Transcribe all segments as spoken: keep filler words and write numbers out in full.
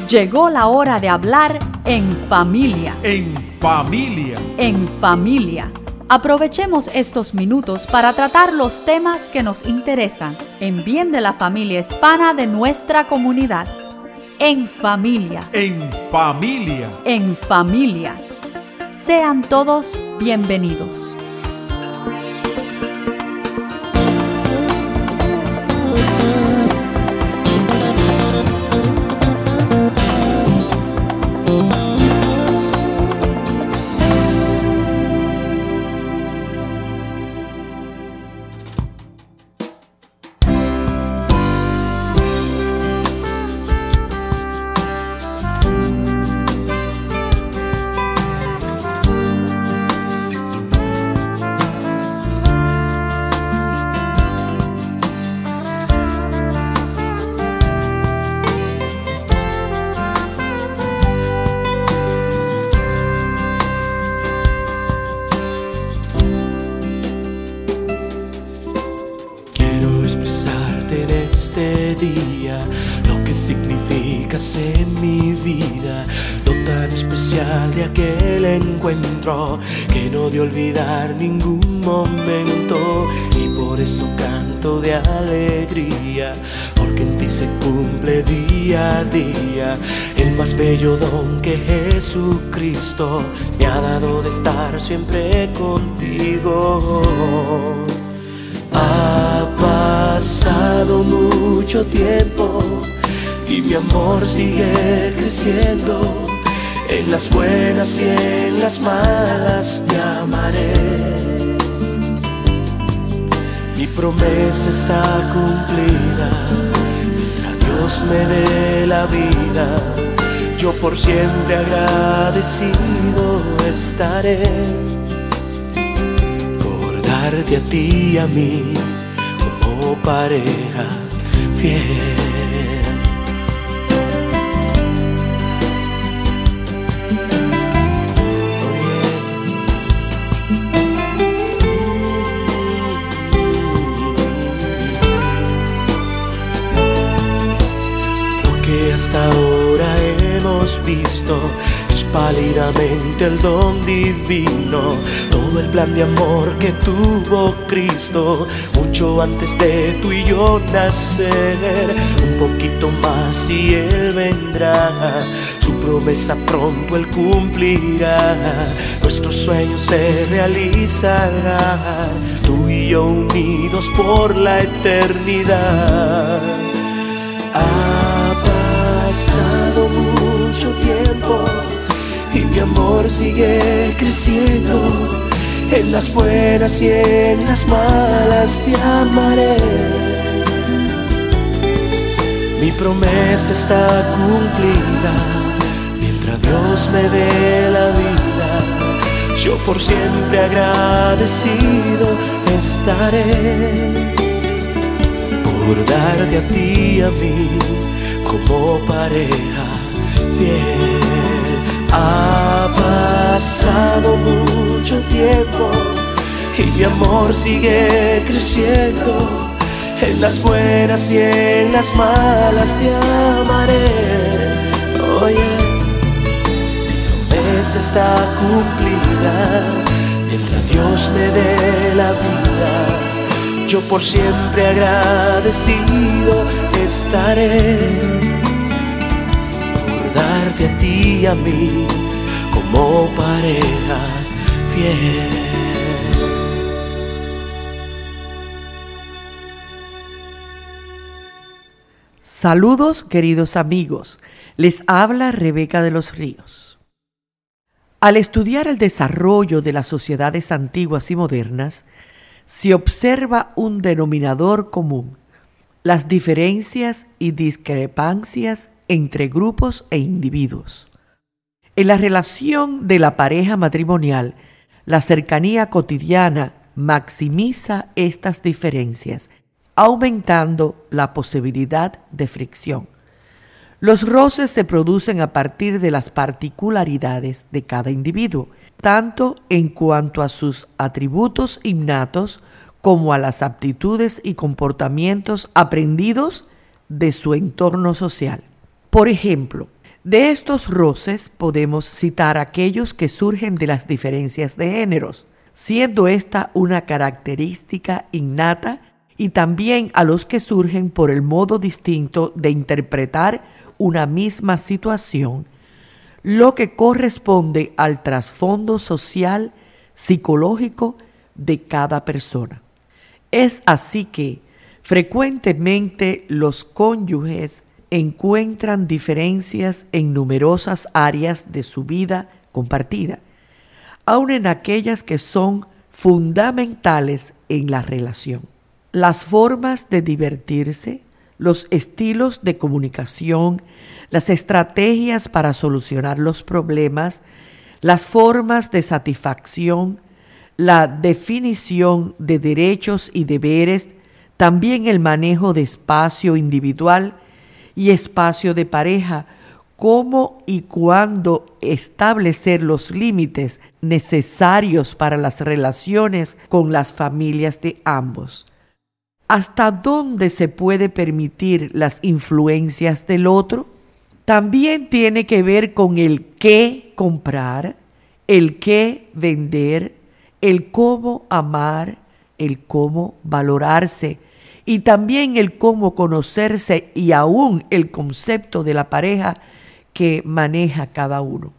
Llegó la hora de hablar en familia. En familia. En familia. Aprovechemos estos minutos para tratar los temas que nos interesan en bien de la familia hispana de nuestra comunidad. En familia. En familia. En familia. Sean todos bienvenidos. Lo que significas en mi vida, lo tan especial de aquel encuentro que no de olvidar ningún momento. Y por eso canto de alegría, porque en ti se cumple día a día el más bello don que Jesucristo me ha dado de estar siempre contigo. Ha pasado mucho tiempo y mi amor sigue creciendo. En las buenas y en las malas te amaré. Mi promesa está cumplida. Mientras Dios me dé la vida, yo por siempre agradecido estaré. Darte a ti y a mí como pareja fiel. Porque hasta ahora hemos visto pálidamente el don divino, todo el plan de amor que tuvo Cristo mucho antes de tú y yo nacer. Un poquito más y Él vendrá, su promesa pronto Él cumplirá, nuestros sueños se realizarán, tú y yo unidos por la eternidad. Ha pasado mucho tiempo y mi amor sigue creciendo. En las buenas y en las malas te amaré. Mi promesa está cumplida. Mientras Dios me dé la vida, yo por siempre agradecido estaré. Por darte a ti y a mí como pareja fiel. Ha pasado mucho tiempo y mi amor sigue creciendo. En las buenas y en las malas te amaré. Oye, mi promesa está cumplida. Mientras Dios me dé la vida, yo por siempre agradecido estaré. Darte a ti y a mí como pareja fiel. Saludos, queridos amigos. Les habla Rebeca de los Ríos. Al estudiar el desarrollo de las sociedades antiguas y modernas, se observa un denominador común: las diferencias y discrepancias entre grupos e individuos. En la relación de la pareja matrimonial, la cercanía cotidiana maximiza estas diferencias, aumentando la posibilidad de fricción. Los roces se producen a partir de las particularidades de cada individuo, tanto en cuanto a sus atributos innatos como a las aptitudes y comportamientos aprendidos de su entorno social. Por ejemplo, De estos roces podemos citar aquellos que surgen de las diferencias de géneros, siendo esta una característica innata, y también a los que surgen por el modo distinto de interpretar una misma situación, lo que corresponde al trasfondo social, psicológico de cada persona. Es así que frecuentemente los cónyuges encuentran diferencias en numerosas áreas de su vida compartida, aun en aquellas que son fundamentales en la relación. Las formas de divertirse, los estilos de comunicación, las estrategias para solucionar los problemas, las formas de satisfacción, la definición de derechos y deberes, también el manejo de espacio individual y espacio de pareja, cómo y cuándo establecer los límites necesarios para las relaciones con las familias de ambos. ¿Hasta dónde se puede permitir las influencias del otro? También tiene que ver con el qué comprar, el qué vender, el cómo amar, el cómo valorarse y también el cómo conocerse y aún el concepto de la pareja que maneja cada uno.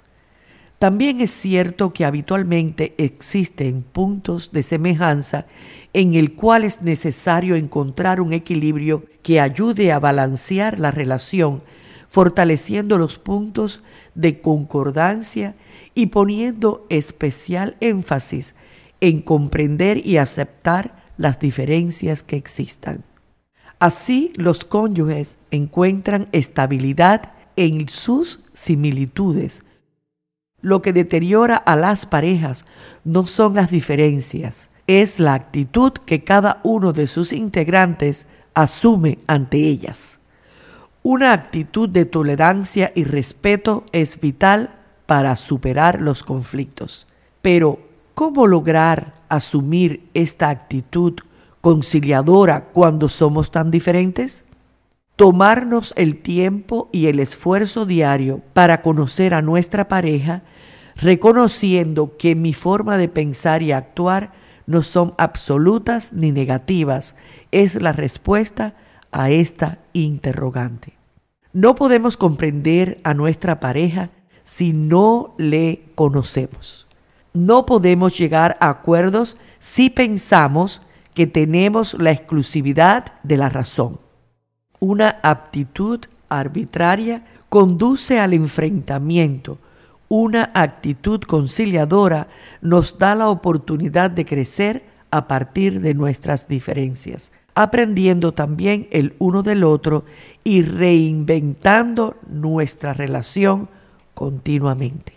También es cierto que habitualmente existen puntos de semejanza en el cual es necesario encontrar un equilibrio que ayude a balancear la relación, fortaleciendo los puntos de concordancia y poniendo especial énfasis en comprender y aceptar las diferencias que existan. Así, los cónyuges encuentran estabilidad en sus similitudes. Lo que deteriora a las parejas no son las diferencias, es la actitud que cada uno de sus integrantes asume ante ellas. Una actitud de tolerancia y respeto es vital para superar los conflictos. Pero, ¿cómo lograr asumir esta actitud conciliadora cuando somos tan diferentes? Tomarnos el tiempo y el esfuerzo diario para conocer a nuestra pareja, reconociendo que mi forma de pensar y actuar no son absolutas ni negativas, es la respuesta a esta interrogante. No podemos comprender a nuestra pareja si no le conocemos. No podemos llegar a acuerdos si pensamos que tenemos la exclusividad de la razón. Una actitud arbitraria conduce al enfrentamiento. Una actitud conciliadora nos da la oportunidad de crecer a partir de nuestras diferencias, aprendiendo también el uno del otro y reinventando nuestra relación continuamente.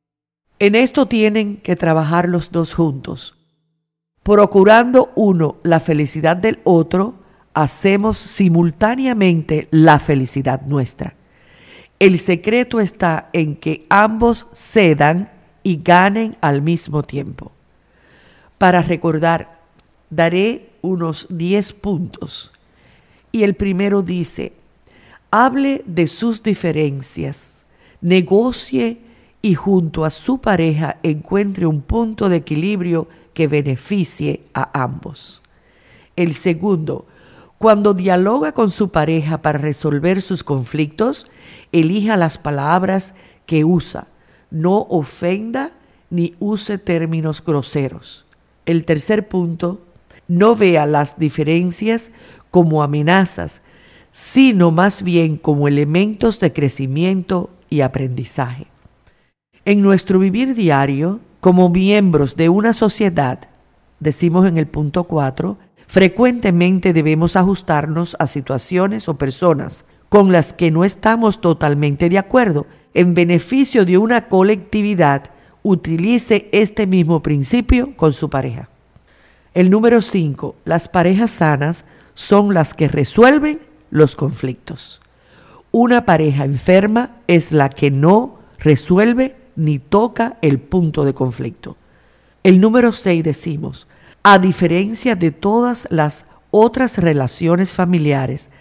En esto tienen que trabajar los dos juntos. Procurando uno la felicidad del otro, hacemos simultáneamente la felicidad nuestra. El secreto está en que ambos cedan y ganen al mismo tiempo. Para recordar, daré unos diez puntos. Y el primero dice, hable de sus diferencias, negocie y junto a su pareja encuentre un punto de equilibrio que beneficie a ambos. El segundo, cuando dialoga con su pareja para resolver sus conflictos, elija las palabras que usa, no ofenda ni use términos groseros. El tercer punto, no vea las diferencias como amenazas, sino más bien como elementos de crecimiento y aprendizaje. En nuestro vivir diario, como miembros de una sociedad, decimos en el punto cuatro, frecuentemente debemos ajustarnos a situaciones o personas con las que no estamos totalmente de acuerdo. En beneficio de una colectividad, utilice este mismo principio con su pareja. El número cinco, las parejas sanas son las que resuelven los conflictos. Una pareja enferma es la que no resuelve ni toca el punto de conflicto. El número seis decimos, a diferencia de todas las otras relaciones familiares,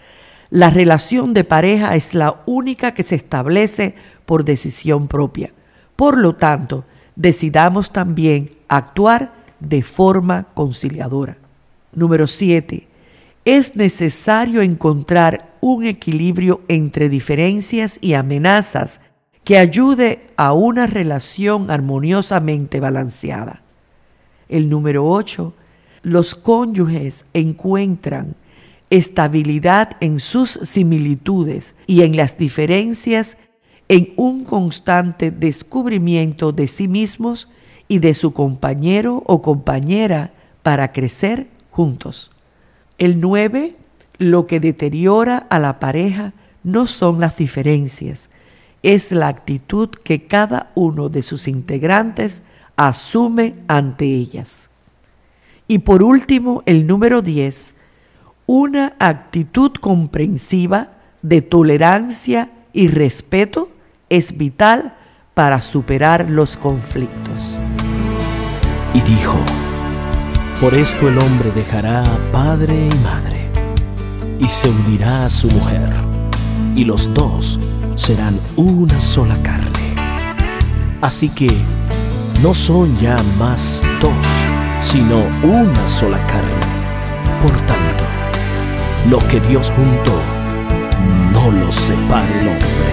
La relación de pareja es la única que se establece por decisión propia. Por lo tanto, decidamos también actuar de forma conciliadora. Número siete. Es necesario encontrar un equilibrio entre diferencias y amenazas que ayude a una relación armoniosamente balanceada. El número ocho. Los cónyuges encuentran estabilidad en sus similitudes y en las diferencias en un constante descubrimiento de sí mismos y de su compañero o compañera para crecer juntos. El nueve. Lo que deteriora a la pareja no son las diferencias, es la actitud que cada uno de sus integrantes asume ante ellas. Y por último, el número diez. Una actitud comprensiva de tolerancia y respeto es vital para superar los conflictos. Y dijo: por esto el hombre dejará a padre y madre, y se unirá a su mujer, y los dos serán una sola carne. Así que no son ya más dos, sino una sola carne. Por tanto, lo que Dios juntó, no lo separe el hombre.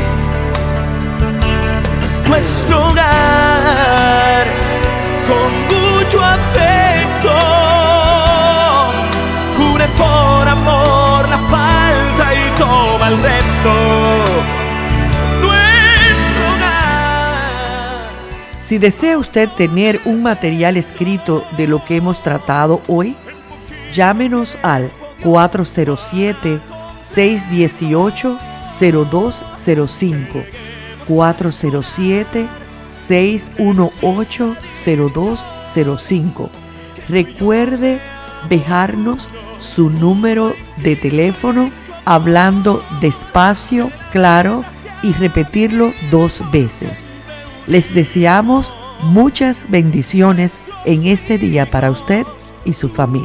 Nuestro hogar, con mucho afecto, cubre por amor la falta y toma el reto. Nuestro hogar. Si desea usted tener un material escrito de lo que hemos tratado hoy, llámenos al cuatro cero siete, seis uno ocho, cero dos cero cinco, cuatro cero siete, seis uno ocho, cero dos cero cinco. Recuerde dejarnos su número de teléfono hablando despacio, claro, y repetirlo dos veces. Les deseamos muchas bendiciones en este día para usted y su familia.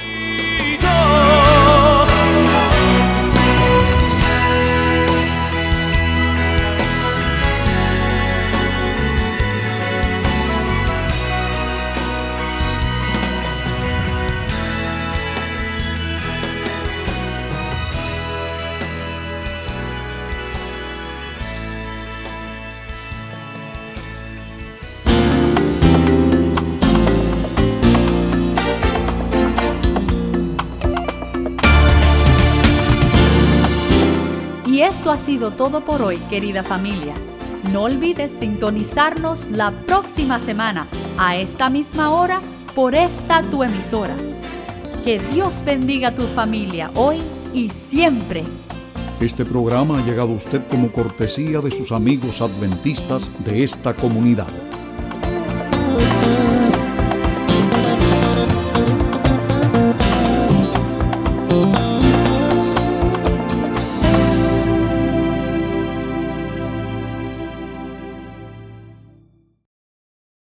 Y esto ha sido todo por hoy, querida familia. No olvides sintonizarnos la próxima semana a esta misma hora por esta tu emisora. Que Dios bendiga a tu familia hoy y siempre. Este programa ha llegado a usted como cortesía de sus amigos adventistas de esta comunidad.